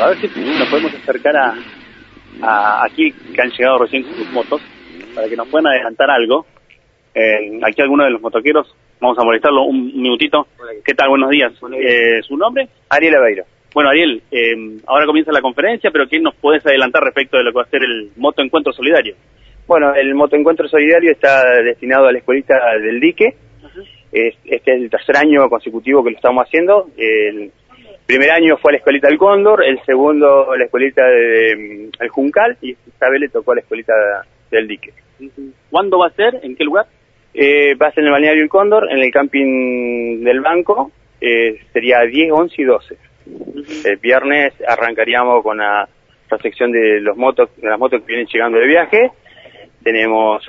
A ver si nos podemos acercar a aquí que han llegado recién con sus motos, para que nos puedan adelantar algo. Aquí alguno de los motoqueros, vamos a molestarlo un minutito. ¿Qué tal? Buenos días. ¿Su nombre? Ariel Aveiro. Bueno, Ariel, ahora comienza la conferencia, pero ¿qué nos podés adelantar respecto de lo que va a ser el Moto Encuentro Solidario? Bueno, el Moto Encuentro Solidario está destinado a la escuelita del Dique. Este es el tercer año consecutivo que lo estamos haciendo. El primer año fue a la escuelita del Cóndor, el segundo a la escuelita del Juncal, y esta vez le tocó a la escuelita del Dique. ¿Cuándo va a ser? ¿En qué lugar? Va a ser en el balneario del Cóndor, en el camping del Banco. Sería 10, 11 y 12. El viernes arrancaríamos con la recepción de las motos que vienen llegando de viaje. Tenemos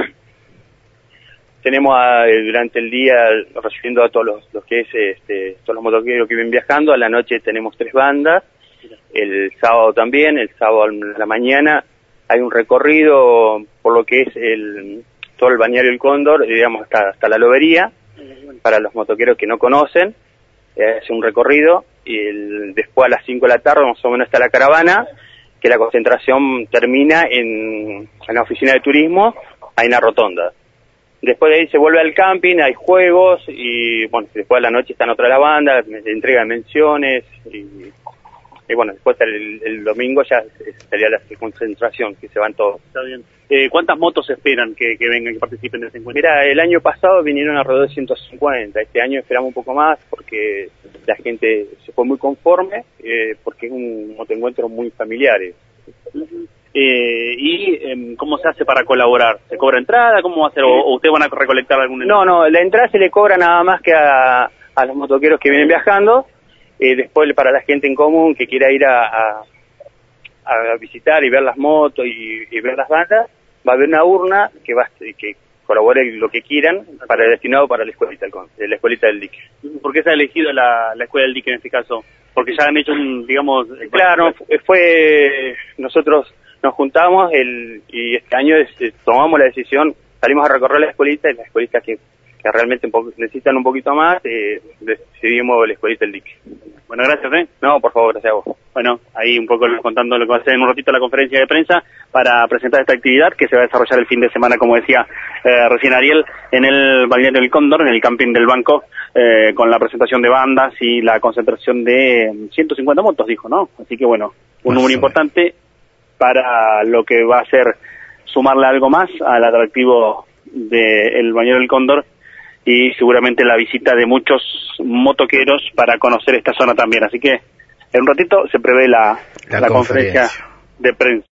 durante el día recibiendo a todos los que es todos los motoqueros que vienen viajando. A la noche tenemos 3 bandas. El sábado también, el sábado a la mañana hay un recorrido por lo que es todo el balneario del Cóndor, digamos hasta la lobería, para los motoqueros que no conocen. Hace un recorrido y después a las 5 de la tarde más o menos está la caravana, que la concentración termina en la oficina de turismo, ahí en la rotonda. Después de ahí se vuelve al camping, hay juegos y bueno, después de la noche están otra la banda, entregan menciones y bueno, después el domingo ya sería la concentración, que se van todos. Está bien. ¿Cuántas motos esperan que vengan, que participen de ese encuentro? Mira, el año pasado vinieron alrededor de 150, este año esperamos un poco más porque la gente se fue muy conforme, porque es un motoencuentro muy familiar. ¿Y cómo se hace para colaborar? ¿Se cobra entrada? ¿Cómo va a ser? ¿O ustedes van a recolectar algún...? No, la entrada se le cobra nada más que a los motoqueros que vienen viajando. Después para la gente en común que quiera ir a visitar y ver las motos y ver las bandas, va a haber una urna que colabore lo que quieran destinado para la escuelita del Dique. ¿Por qué se ha elegido la escuela del Dique en este caso? Porque ya han hecho digamos... Claro, nosotros nos juntamos y este año tomamos la decisión, salimos a recorrer la escuelita y las escuelitas que realmente necesitan un poquito más, decidimos la escuelita del Dique. Bueno, gracias, No, por favor, gracias a vos. Bueno, ahí un poco contando lo que va a ser en un ratito la conferencia de prensa para presentar esta actividad que se va a desarrollar el fin de semana, como decía recién Ariel, en el balneario del Cóndor, en el camping del Banco, con la presentación de bandas y la concentración de 150 motos, dijo, ¿no? Así que bueno, un número importante para lo que va a ser sumarle algo más al atractivo del balneario del Cóndor y seguramente la visita de muchos motoqueros para conocer esta zona también. Así que en un ratito se prevé la conferencia de prensa.